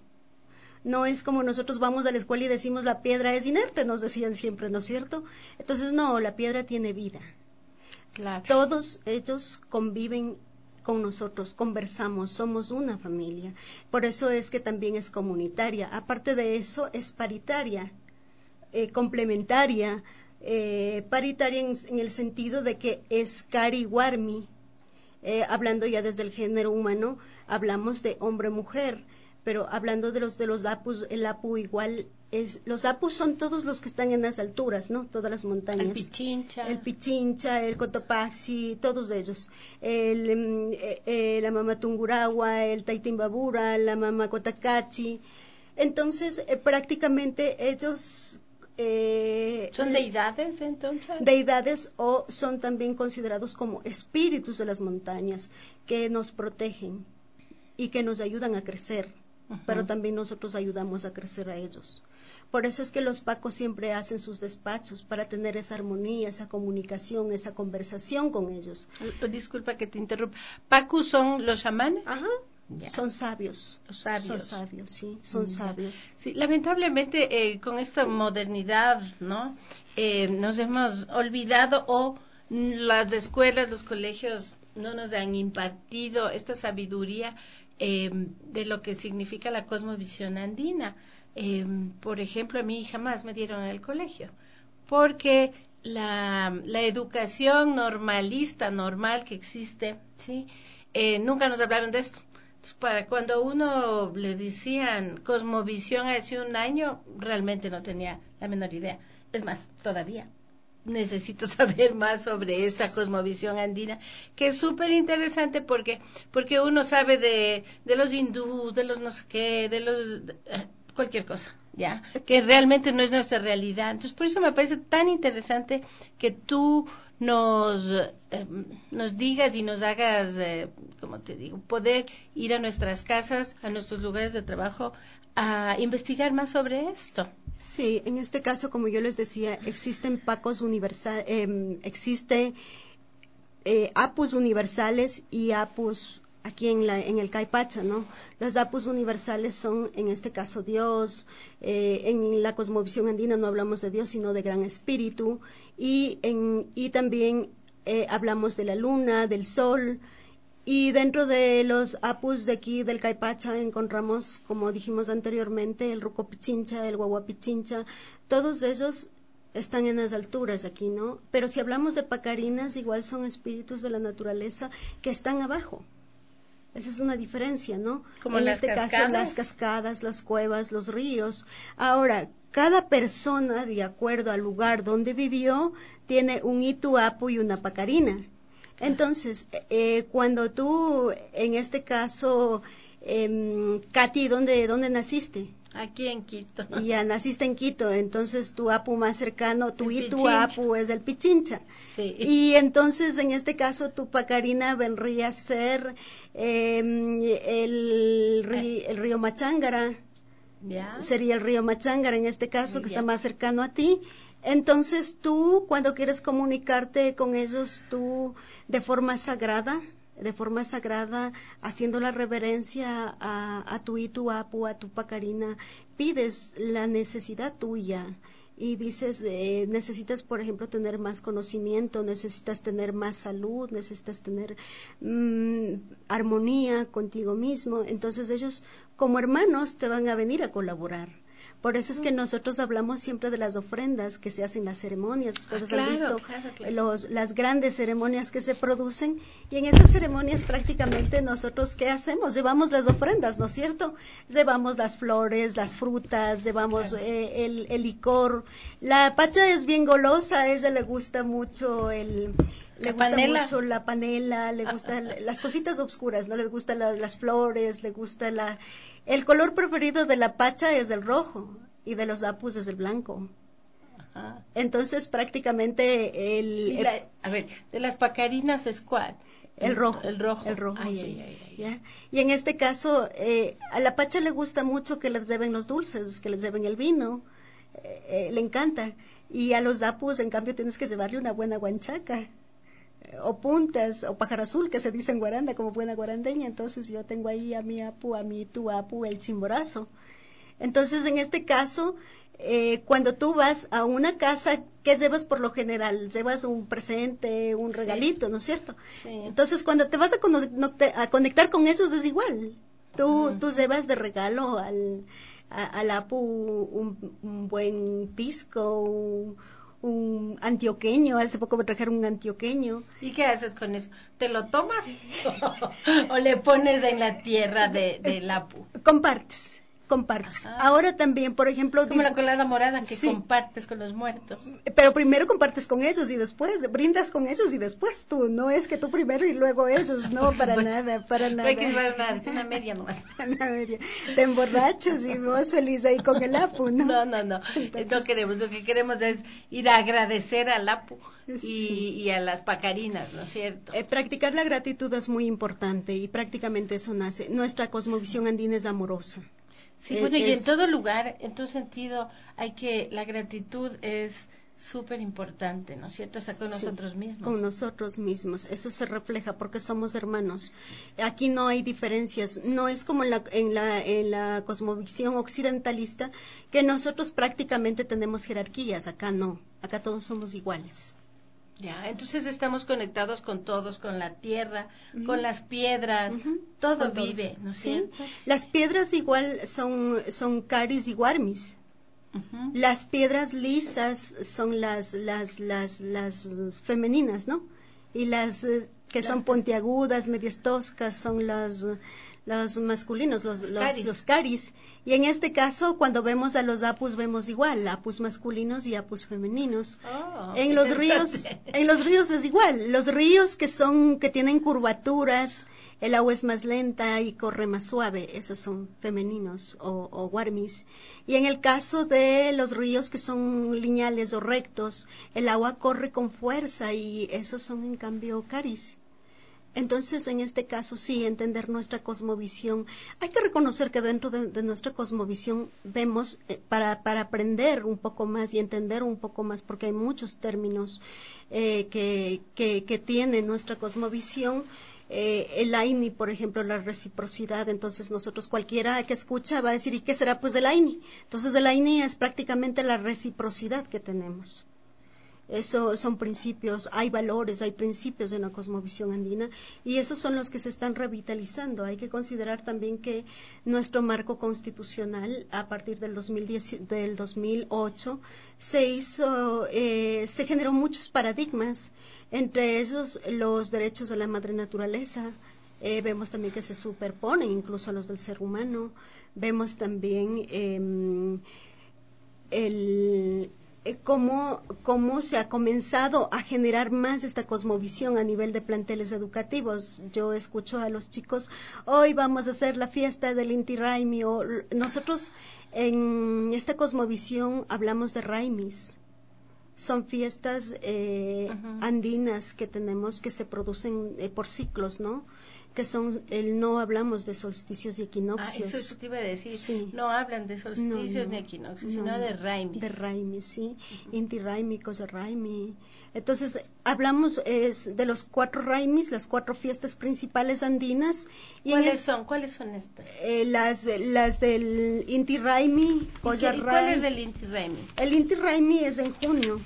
No es como nosotros vamos a la escuela y decimos la piedra es inerte, nos decían siempre, ¿no es cierto? Entonces, no, la piedra tiene vida. Claro. Todos ellos conviven con nosotros, conversamos, somos una familia. Por eso es que también es comunitaria. Aparte de eso, es paritaria, eh, complementaria, eh, paritaria en, en el sentido de que es cari warmi. Eh, hablando ya desde el género humano, hablamos de hombre-mujer, pero hablando de los de los apus, el apu igual es, los apus son todos los que están en las alturas, ¿no? Todas las montañas. El Pichincha. El Pichincha, el Cotopaxi, todos ellos. El, em, eh, eh, la Mama Tungurahua, el Taitimbabura, la Mama Cotacachi. Entonces, eh, prácticamente ellos... Eh, ¿Son deidades entonces? deidades o son también considerados como espíritus de las montañas que nos protegen y que nos ayudan a crecer, Ujú. pero también nosotros ayudamos a crecer a ellos. Por eso es que los pacos siempre hacen sus despachos para tener esa armonía, esa comunicación, esa conversación con ellos. Eh, Disculpa que te interrumpa. ¿Pacus son los chamanes? Ajá. Ya. Son sabios. Los sabios. Son sabios, sí, son Ya. sabios. Sí, lamentablemente eh, con esta modernidad, ¿no? Eh, nos hemos olvidado o mm, las escuelas, los colegios no nos han impartido esta sabiduría eh, de lo que significa la cosmovisión andina. Eh, por ejemplo, a mí jamás me dieron en el colegio, porque la, la educación normalista, normal que existe, ¿sí? Eh, nunca nos hablaron de esto. Entonces, para cuando uno le decían cosmovisión hace un año, realmente no tenía la menor idea. Es más, todavía necesito saber más sobre esta cosmovisión andina, que es súper interesante porque porque uno sabe de, de los hindús, de los no sé qué, de los... de, eh, cualquier cosa, ¿ya? Que realmente no es nuestra realidad. Entonces, por eso me parece tan interesante que tú nos, eh, nos digas y nos hagas, eh, como te digo, poder ir a nuestras casas, a nuestros lugares de trabajo, a investigar más sobre esto. Sí, en este caso, como yo les decía, existen pacos universales, eh, existe eh, apus universales y apus aquí en, la, en el Caipacha, ¿no? Los apus universales son, en este caso, Dios. Eh, en la cosmovisión andina no hablamos de Dios, sino de Gran Espíritu. Y, en, y también eh, hablamos de la luna, del sol. Y dentro de los apus de aquí del Caipacha encontramos, como dijimos anteriormente, el Rucopichincha, el Guaguapichincha. Todos esos están en las alturas aquí, ¿no? Pero si hablamos de pacarinas, igual son espíritus de la naturaleza que están abajo. Esa es una diferencia, ¿no? Como en las este cascadas. caso, las cascadas, las cuevas, los ríos. Ahora, cada persona, de acuerdo al lugar donde vivió, tiene un ituapu y una pacarina. Entonces, eh, cuando tú, en este caso, eh, Katy, ¿dónde, ¿dónde naciste? Aquí en Quito. Ya naciste en Quito, entonces tu apu más cercano, tu El itu Pichincha. apu es el Pichincha. Sí. Y entonces, en este caso, tu pacarina vendría a ser eh, el, ri- el río Machángara. ¿Ya? Sería el río Machángara en este caso, que Ya. está más cercano a ti. Entonces tú, cuando quieres comunicarte con ellos, tú de forma sagrada, de forma sagrada, haciendo la reverencia a, a tu Itu Apu, a tu Pacarina, pides la necesidad tuya y dices, eh, necesitas, por ejemplo, tener más conocimiento, necesitas tener más salud, necesitas tener mmm, armonía contigo mismo. Entonces ellos, como hermanos, te van a venir a colaborar. Por eso es que nosotros hablamos siempre de las ofrendas que se hacen en las ceremonias. Ustedes ah, claro, han visto claro, claro. Los, las grandes ceremonias que se producen y en esas ceremonias prácticamente nosotros ¿qué hacemos? Llevamos las ofrendas, ¿no es cierto? Llevamos las flores, las frutas, llevamos claro. eh, el, el licor. La pacha es bien golosa, a ella le gusta mucho el... Le la gusta panela. mucho la panela, le gustan las cositas oscuras, no les gustan la, las flores, le gusta la... El color preferido de la pacha es el rojo y de los apus es el blanco. Ajá. Entonces prácticamente el... Y la, a ver, de las pacarinas es cuál? El rojo. El rojo. El rojo, ay, sí. Ay, ay, ¿Ya? Y en este caso, eh, a la pacha le gusta mucho que les deben los dulces, que les deben el vino, eh, eh, le encanta. Y a los apus, en cambio, tienes que llevarle una buena guanchaca. O puntas, o pájaro azul, que se dice en Guaranda como buena guarandeña. Entonces yo tengo ahí a mi apu, a mi tu apu, el chimborazo. Entonces en este caso, eh, cuando tú vas a una casa, ¿qué llevas por lo general? Llevas un presente, un sí. regalito, ¿no es cierto? Sí. Entonces cuando te vas a, con, no te, a conectar con esos es igual. Tú, uh-huh. tú llevas de regalo al, a, al apu un, un buen pisco, un, un antioqueño, hace poco me trajeron un antioqueño. ¿Y qué haces con eso? ¿Te lo tomas o le pones en la tierra de, del apu? Compartes, compartes. Ajá. Ahora también, por ejemplo... Como la colada morada que sí. compartes con los muertos. Pero primero compartes con ellos y después, brindas con ellos y después tú, no es que tú primero y luego ellos, no, para nada, para nada. Hay que llevar una, una media nomás. Una media. Te emborrachas y vos feliz ahí con el apu, ¿no? No, no, no, Entonces, no queremos, lo que queremos es ir a agradecer al apu y, sí. y a las pacarinas, ¿no es cierto? Eh, practicar la gratitud es muy importante y prácticamente eso nace. Nuestra cosmovisión sí. andina es amorosa. Sí, eh, bueno, es, y en todo lugar, en todo sentido, hay que, la gratitud es súper importante, ¿no es cierto? Hasta con sí, nosotros mismos. Con nosotros mismos, eso se refleja porque somos hermanos. Aquí no hay diferencias, no es como en la, en la, en la cosmovisión occidentalista que nosotros prácticamente tenemos jerarquías, acá no, acá todos somos iguales. Ya, entonces estamos conectados con todos, con la tierra, uh-huh. con las piedras, uh-huh. todo con vive, todos. ¿No es ¿Sí? cierto? Las piedras igual son, son caris y guarmis. Uh-huh. Las piedras lisas son las, las, las, las femeninas, ¿no? Y las eh, que son puntiagudas, medias toscas, son las... los masculinos, los, los, caris. los caris. Y en este caso, cuando vemos a los apus, vemos igual, apus masculinos y apus femeninos. Oh, en los ríos, en los ríos es igual, los ríos que son, que tienen curvaturas, el agua es más lenta y corre más suave, esos son femeninos o, o guarmis. Y en el caso de los ríos que son lineales o rectos, el agua corre con fuerza y esos son en cambio caris. Entonces, en este caso, sí, entender nuestra cosmovisión. Hay que reconocer que dentro de, de nuestra cosmovisión vemos, eh, para, para aprender un poco más y entender un poco más, porque hay muchos términos eh, que, que, que tiene nuestra cosmovisión. Eh, el Aini, por ejemplo, la reciprocidad. Entonces, nosotros cualquiera que escucha va a decir, ¿y qué será pues el Aini? Entonces, el Aini es prácticamente la reciprocidad que tenemos. Eso son principios, hay valores, hay principios en la cosmovisión andina y esos son los que se están revitalizando. Hay que considerar también que nuestro marco constitucional a partir del dos mil diez, del dos mil ocho se hizo, eh, se generó muchos paradigmas, entre esos los derechos de la madre naturaleza. Eh, vemos también que se superponen incluso a los del ser humano. Vemos también eh, el Cómo, cómo se ha comenzado a generar más esta cosmovisión a nivel de planteles educativos. Yo escucho a los chicos, hoy vamos a hacer la fiesta del Inti Raymi, o nosotros en esta cosmovisión hablamos de Raymis. Son fiestas eh, uh-huh. andinas que tenemos, que se producen eh, por ciclos, ¿no? que son, el, no hablamos de solsticios y Ah, equinoccios. eso, eso te iba a decir. Sí. No hablan de solsticios No, no, ni equinoccios, no, sino no. de raimis. De raimis, sí. Uh-huh. Inti raimi, cosa raimi. Entonces, hablamos es, de los cuatro raimis, las cuatro fiestas principales andinas. Y ¿Cuáles es, son? ¿Cuáles son estas? Eh, las, las del Inti Raimi, Cosa ¿Y, ¿Y cuál es el Inti Raimi? El Inti Raimi es en junio.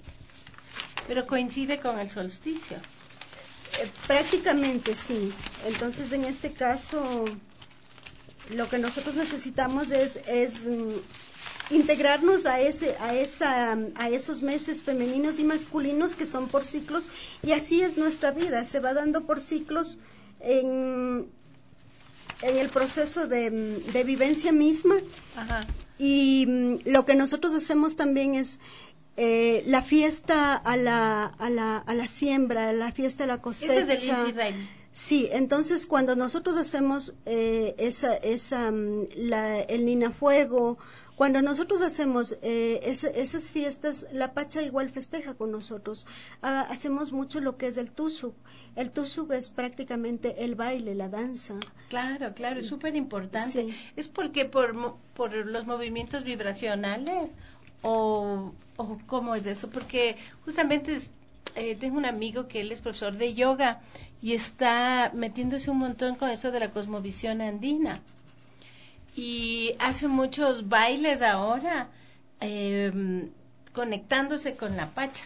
Pero coincide con el solsticio. Eh, prácticamente sí. Entonces, en este caso, lo que nosotros necesitamos es, es mm, integrarnos a ese, a esa, a esos meses femeninos y masculinos que son por ciclos, y así es nuestra vida, se va dando por ciclos en, en el proceso de, de vivencia misma. Ajá. Y mm, lo que nosotros hacemos también es Eh, la fiesta a la, a la, a la siembra, la fiesta a la cosecha. Ese es el Inti Raimi. Sí, entonces cuando nosotros hacemos eh, esa, esa, la, el Ninafuego, cuando nosotros hacemos eh, esa, esas fiestas, la Pacha igual festeja con nosotros. Ah, hacemos mucho lo que es el Tusuk. El Tusuk es prácticamente el baile, la danza. Claro, claro, es súper importante. Sí. Es porque por, por los movimientos vibracionales. O, o cómo es eso, porque justamente es, eh, tengo un amigo que él es profesor de yoga y está metiéndose un montón con esto de la cosmovisión andina y hace muchos bailes ahora eh, conectándose con la Pacha.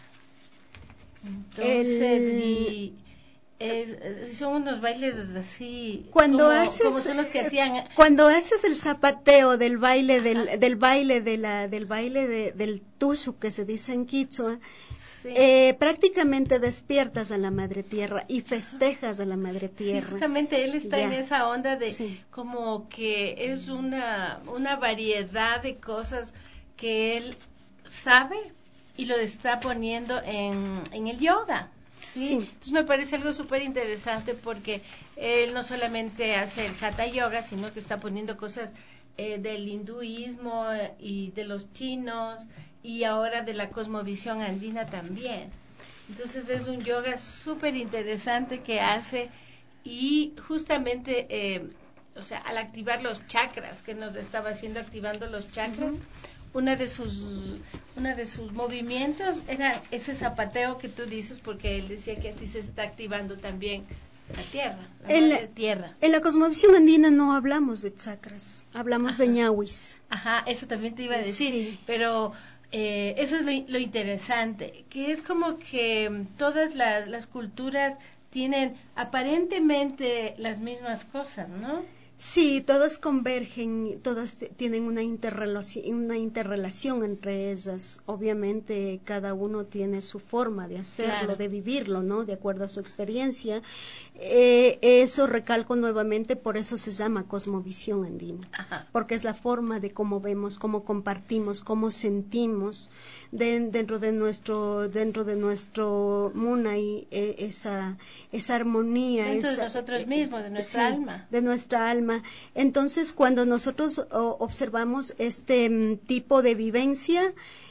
Entonces, el... y Es, es, son unos bailes así cuando como, haces, como son los que hacían cuando haces el zapateo del baile del, del baile de la del baile de, del tusuk que se dice en quichua, sí. eh, prácticamente despiertas a la madre tierra y festejas a la madre tierra. Sí, justamente él está ya. en esa onda de sí. como que es una una variedad de cosas que él sabe y lo está poniendo en, en el yoga. Sí. sí, entonces me parece algo súper interesante porque él no solamente hace el Hatha Yoga, sino que está poniendo cosas eh, del hinduismo y de los chinos y ahora de la cosmovisión andina también. Entonces es un yoga súper interesante que hace y justamente, eh, o sea, al activar los chakras, que nos estaba haciendo activando los chakras, uh-huh. Una de sus una de sus movimientos era ese zapateo que tú dices, porque él decía que así se está activando también la tierra, la en, madre tierra. En la cosmovisión andina no hablamos de chakras, hablamos Ajá. de ñawis. Ajá, eso también te iba a decir, sí. pero eh, eso es lo, lo interesante, que es como que todas las, las culturas tienen aparentemente las mismas cosas, ¿no? Sí, todas convergen, todas tienen una interrelación, una interrelación entre ellas. Obviamente cada uno tiene su forma de hacerlo, claro. de vivirlo, ¿no? De acuerdo a su experiencia. Eh, eso recalco nuevamente, por eso se llama cosmovisión andina, Ajá. porque es la forma de cómo vemos, cómo compartimos, cómo sentimos de, dentro de nuestro, dentro de nuestro munay eh, esa, esa armonía, dentro esa, de nosotros mismos, de nuestra sí, alma, de nuestra alma. Entonces, cuando nosotros oh, observamos este um, tipo de vivencia,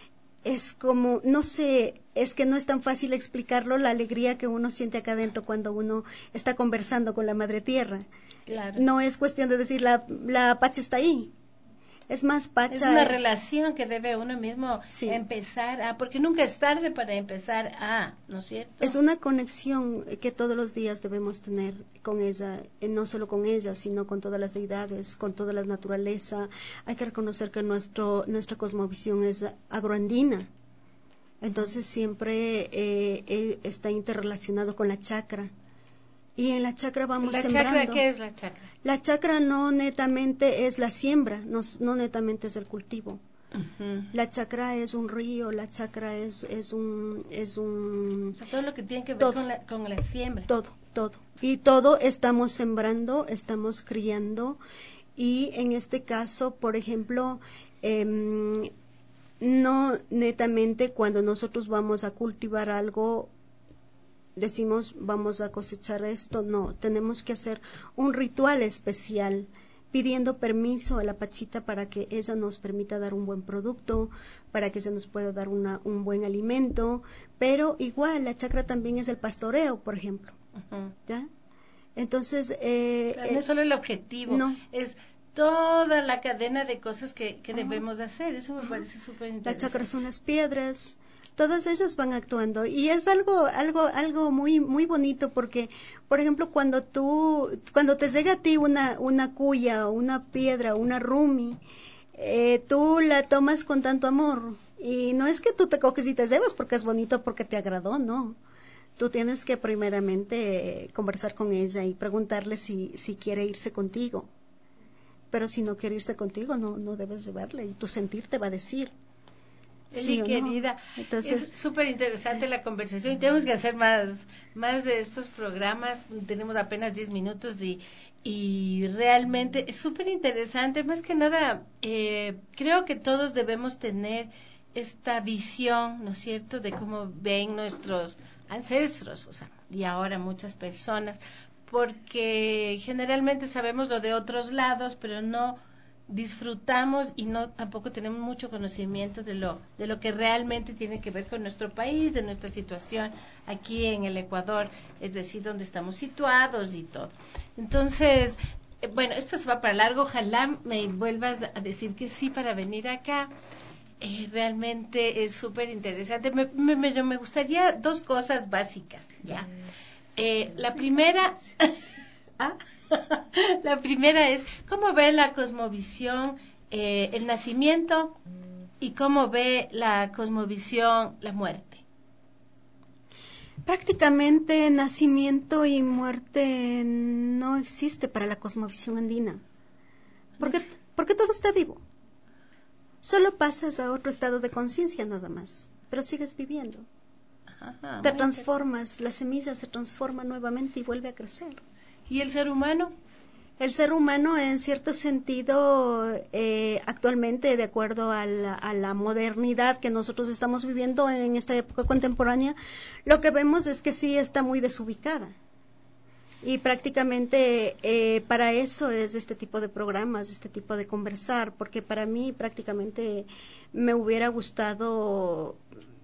es como, no sé, es que no es tan fácil explicarlo, la alegría que uno siente acá adentro cuando uno está conversando con la Madre Tierra. Claro. No es cuestión de decir, la, la Pacha está ahí. Es más, Pacha... Es una relación que debe uno mismo sí. empezar a... Porque nunca es tarde para empezar a, ¿no es cierto? Es una conexión que todos los días debemos tener con ella, no solo con ella, sino con todas las deidades, con toda la naturaleza. Hay que reconocer que nuestro, nuestra cosmovisión es agroandina. Entonces siempre eh, eh, está interrelacionado con la chakra. Y en la chakra vamos ¿La sembrando. chakra qué es la chakra? La chakra no netamente es la siembra, no, no netamente es el cultivo. Uh-huh. La chakra es un río, la chakra es, es un... Es un o sea, todo lo que tiene que ver todo, con, la, con la siembra. Todo, todo. Y todo estamos sembrando, estamos criando. Y en este caso, por ejemplo, eh, no netamente cuando nosotros vamos a cultivar algo, decimos vamos a cosechar esto, no, tenemos que hacer un ritual especial pidiendo permiso a la Pachita para que ella nos permita dar un buen producto, para que ella nos pueda dar una, un buen alimento, pero igual la chakra también es el pastoreo, por ejemplo, uh-huh. ¿ya? Entonces, eh, claro, no es solo el objetivo, no. es toda la cadena de cosas que, que debemos hacer. Eso me uh-huh. parece súper interesante. Las chakras son las piedras, todas ellas van actuando y es algo, algo, algo muy, muy bonito porque, por ejemplo, cuando tú, cuando te llega a ti una, una cuya, una piedra, una rumi, eh, tú la tomas con tanto amor y no es que tú te coges y te llevas porque es bonito, porque te agradó, no. Tú tienes que primeramente conversar con ella y preguntarle si, si quiere irse contigo. Pero si no quiere irse contigo, no, no debes llevarle y tu sentir te va a decir. Sí, querida, no. Entonces, es súper interesante la conversación y tenemos que hacer más, más de estos programas. Tenemos apenas diez minutos y, y realmente es súper interesante. Más que nada, eh, creo que todos debemos tener esta visión, ¿no es cierto?, de cómo ven nuestros ancestros, o sea, y ahora muchas personas, porque generalmente sabemos lo de otros lados, pero no disfrutamos y no tampoco tenemos mucho conocimiento de lo de lo que realmente tiene que ver con nuestro país, de nuestra situación aquí en el Ecuador, es decir, donde estamos situados y todo. Entonces, eh, bueno, esto se va para largo, ojalá me vuelvas a decir que sí para venir acá. Eh, realmente es súper interesante. Me, me, me gustaría dos cosas básicas, ¿ya? Eh, la sí, primera... ¿Ah? La primera es, ¿cómo ve la cosmovisión eh, el nacimiento y cómo ve la cosmovisión la muerte? Prácticamente nacimiento y muerte no existe para la cosmovisión andina. Porque, porque todo está vivo. Solo pasas a otro estado de conciencia nada más, pero sigues viviendo. Ajá, te transformas, la semilla se transforma nuevamente y vuelve a crecer. ¿Y el ser humano? El ser humano, en cierto sentido, eh, actualmente, de acuerdo a la, a la modernidad que nosotros estamos viviendo en esta época contemporánea, lo que vemos es que sí está muy desubicada. Y prácticamente eh, para eso es este tipo de programas, este tipo de conversar, porque para mí prácticamente me hubiera gustado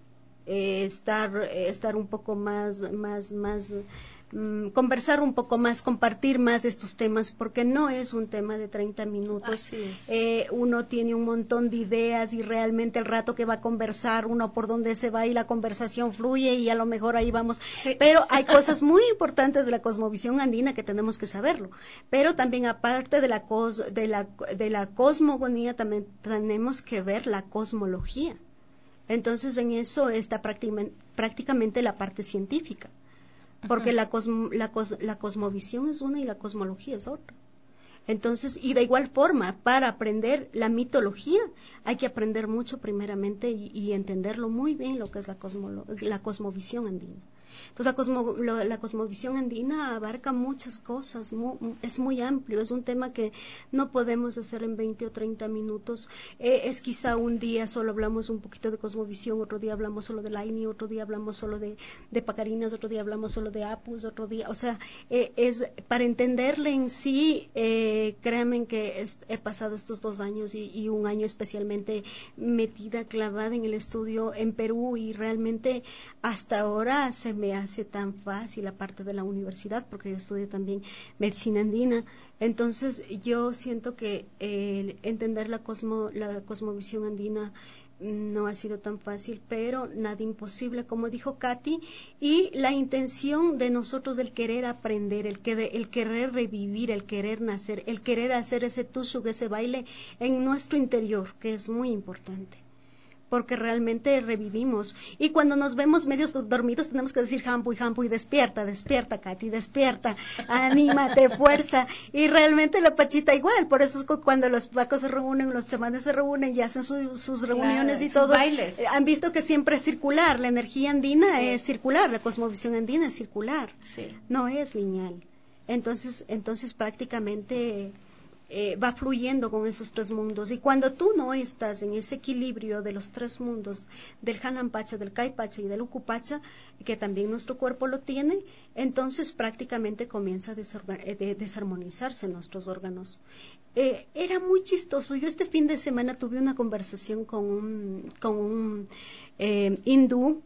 eh, estar, eh, estar un poco más, más, más... conversar un poco más, compartir más estos temas, porque no es un tema de treinta minutos. Eh, uno tiene un montón de ideas y realmente el rato que va a conversar, uno por donde se va y la conversación fluye y a lo mejor ahí vamos. Sí. Pero hay cosas muy importantes de la cosmovisión andina que tenemos que saberlo. Pero también aparte de la, cos, de la, de la cosmogonía, también tenemos que ver la cosmología. Entonces en eso está prácticamente, prácticamente la parte científica. Porque la, cosmo, la, cos, la cosmovisión es una y la cosmología es otra. Entonces, y de igual forma, para aprender la mitología, hay que aprender mucho primeramente y, y entenderlo muy bien lo que es la, cosmo, la cosmovisión andina. Entonces, la, cosmo, lo, la cosmovisión andina abarca muchas cosas, muy, es muy amplio, es un tema que no podemos hacer en veinte o treinta minutos. Eh, es quizá un día solo hablamos un poquito de cosmovisión, otro día hablamos solo de Laini, otro día hablamos solo de, de Pacarinas, otro día hablamos solo de Apus, otro día, o sea, eh, es para entenderle en sí, eh, créanme que es, he pasado estos dos años y, y un año especialmente metida, clavada en el estudio en Perú y realmente hasta ahora se me hace tan fácil la parte de la universidad porque yo estudio también medicina andina. Entonces yo siento que eh, entender la cosmo la cosmovisión andina no ha sido tan fácil, pero nada imposible, como dijo Katy, y la intención de nosotros del querer aprender, el, que de, el querer revivir, el querer nacer, el querer hacer ese tushuk, ese baile en nuestro interior, que es muy importante. Porque realmente revivimos. Y cuando nos vemos medios dormidos tenemos que decir jampu y jampu y despierta, despierta Katy, despierta, anímate, fuerza. Y realmente la Pachita igual, por eso es cuando los pacos se reúnen, los chamanes se reúnen y hacen su, sus reuniones claro, y todo. Bailes. Han visto que siempre es circular, la energía andina sí. es circular, la cosmovisión andina es circular, sí. no es lineal. Entonces, entonces prácticamente... Eh, va fluyendo con esos tres mundos y cuando tú no estás en ese equilibrio de los tres mundos del Hanan Pacha, del Kai Pacha y del Uku Pacha, que también nuestro cuerpo lo tiene, entonces prácticamente comienza a de desarmonizarse nuestros órganos. Eh, era muy chistoso, yo este fin de semana tuve una conversación con un, con un eh, hindú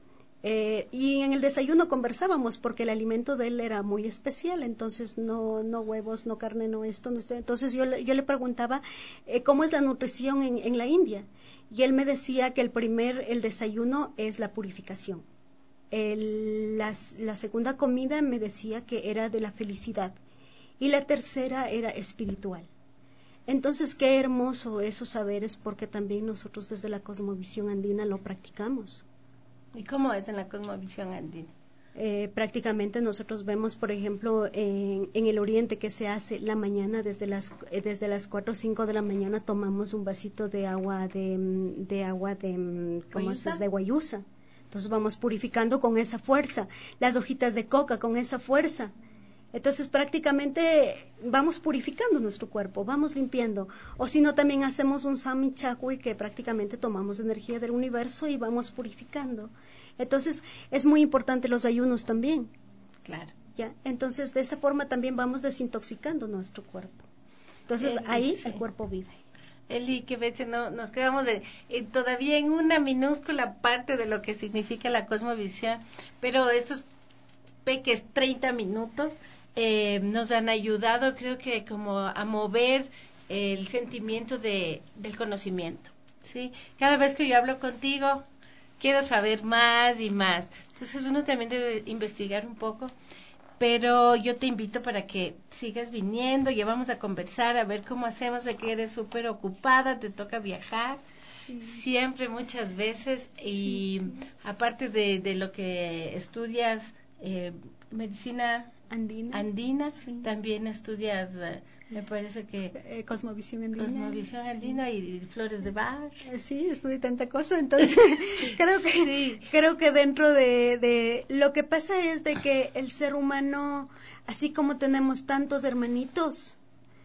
Eh, y en el desayuno conversábamos porque el alimento de él era muy especial, entonces no, no huevos, no carne, no esto, no esto. Entonces yo, le- yo le preguntaba eh, cómo es la nutrición en, en la India, y él me decía que el primer, el desayuno es la purificación. El, las- la segunda comida me decía que era de la felicidad y la tercera era espiritual. Entonces, qué hermoso esos saberes, porque también nosotros desde la cosmovisión andina lo practicamos. ¿Y cómo es en la cosmovisión andina? Eh, prácticamente nosotros vemos, por ejemplo, en, en el oriente que se hace la mañana, desde las eh, desde las cuatro o cinco de la mañana tomamos un vasito de agua de, mm, de agua de mm, ¿cómo ¿Guayusa? es? De guayusa. Entonces vamos purificando con esa fuerza, las hojitas de coca con esa fuerza. Entonces prácticamente vamos purificando nuestro cuerpo, vamos limpiando. O si no, también hacemos un Sami Chakwi, que prácticamente tomamos energía del universo y vamos purificando. Entonces es muy importante los ayunos también. Claro. ¿Ya? Entonces de esa forma también vamos desintoxicando nuestro cuerpo. Entonces Eli, ahí sí. el cuerpo vive. Eli, que veces no, nos quedamos de- eh, todavía en una minúscula parte de lo que significa la cosmovisión, pero estos peques treinta minutos eh, nos han ayudado, creo que como a mover el sentimiento de, del conocimiento, ¿sí? Cada vez que yo hablo contigo, quiero saber más y más. Entonces uno también debe investigar un poco, pero yo te invito para que sigas viniendo, ya vamos a conversar, a ver cómo hacemos, sé que eres súper ocupada, te toca viajar, Sí. siempre, muchas veces, y Sí, sí. aparte de, de lo que estudias, eh, medicina Andina. andina, Sí. también estudias, eh, me parece que Eh, cosmovisión andina. cosmovisión Sí. andina y flores de Bach. Eh, Sí, estudié tanta cosa, entonces creo que Sí. creo que dentro de, de lo que pasa es de que el ser humano, así como tenemos tantos hermanitos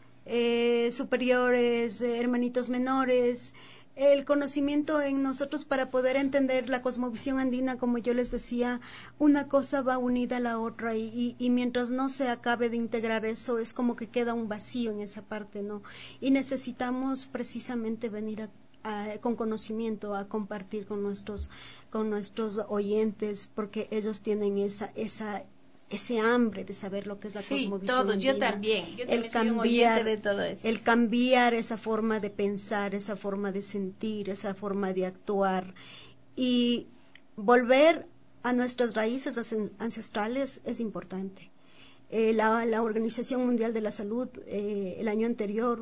eh, superiores, eh, hermanitos menores, el conocimiento en nosotros para poder entender la cosmovisión andina, como yo les decía, una cosa va unida a la otra y, y, y mientras no se acabe de integrar eso, es como que queda un vacío en esa parte, ¿no? Y necesitamos precisamente venir a A, con conocimiento a compartir con nuestros con nuestros oyentes, porque ellos tienen esa esa ese hambre de saber lo que es la Sí, cosmovisión todos, yo andina. también, yo El también soy un cambiar- oyente de todo eso. el cambiar esa forma de pensar, esa forma de sentir, esa forma de actuar y volver a nuestras raíces ancen- ancestrales es importante. Eh, la, la Organización Mundial de la Salud eh, el año anterior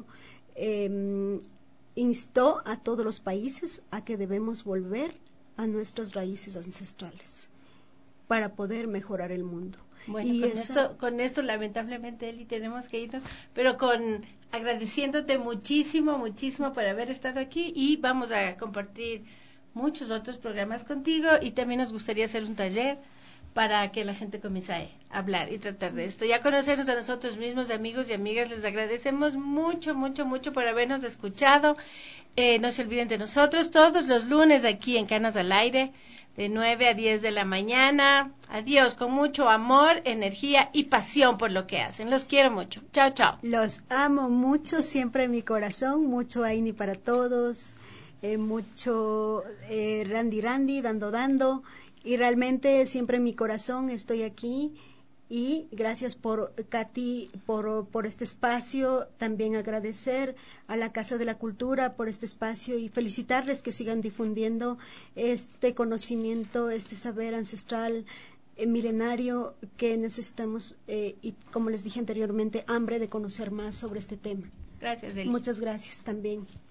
eh, instó a todos los países a que debemos volver a nuestras raíces ancestrales para poder mejorar el mundo. Bueno, y con, esa- esto, con esto lamentablemente, Eli, tenemos que irnos, pero con agradeciéndote muchísimo, muchísimo por haber estado aquí y vamos a compartir muchos otros programas contigo y también nos gustaría hacer un taller para que la gente comience a hablar y tratar de esto. Ya conocernos a nosotros mismos, amigos y amigas, les agradecemos mucho, mucho, mucho por habernos escuchado. Eh, no se olviden de nosotros todos los lunes aquí en Canas al Aire, de nueve a diez de la mañana. Adiós, con mucho amor, energía y pasión por lo que hacen. Los quiero mucho. Chao, chao. Los amo mucho, siempre en mi corazón, mucho Aini para todos, eh, mucho eh, Randy Randy, dando dando, y realmente siempre en mi corazón estoy aquí. Y gracias por Katy, por, por este espacio, también agradecer a la Casa de la Cultura por este espacio y felicitarles que sigan difundiendo este conocimiento, este saber ancestral eh, milenario que necesitamos eh, y como les dije anteriormente, hambre de conocer más sobre este tema. Gracias, Eli. Muchas gracias también.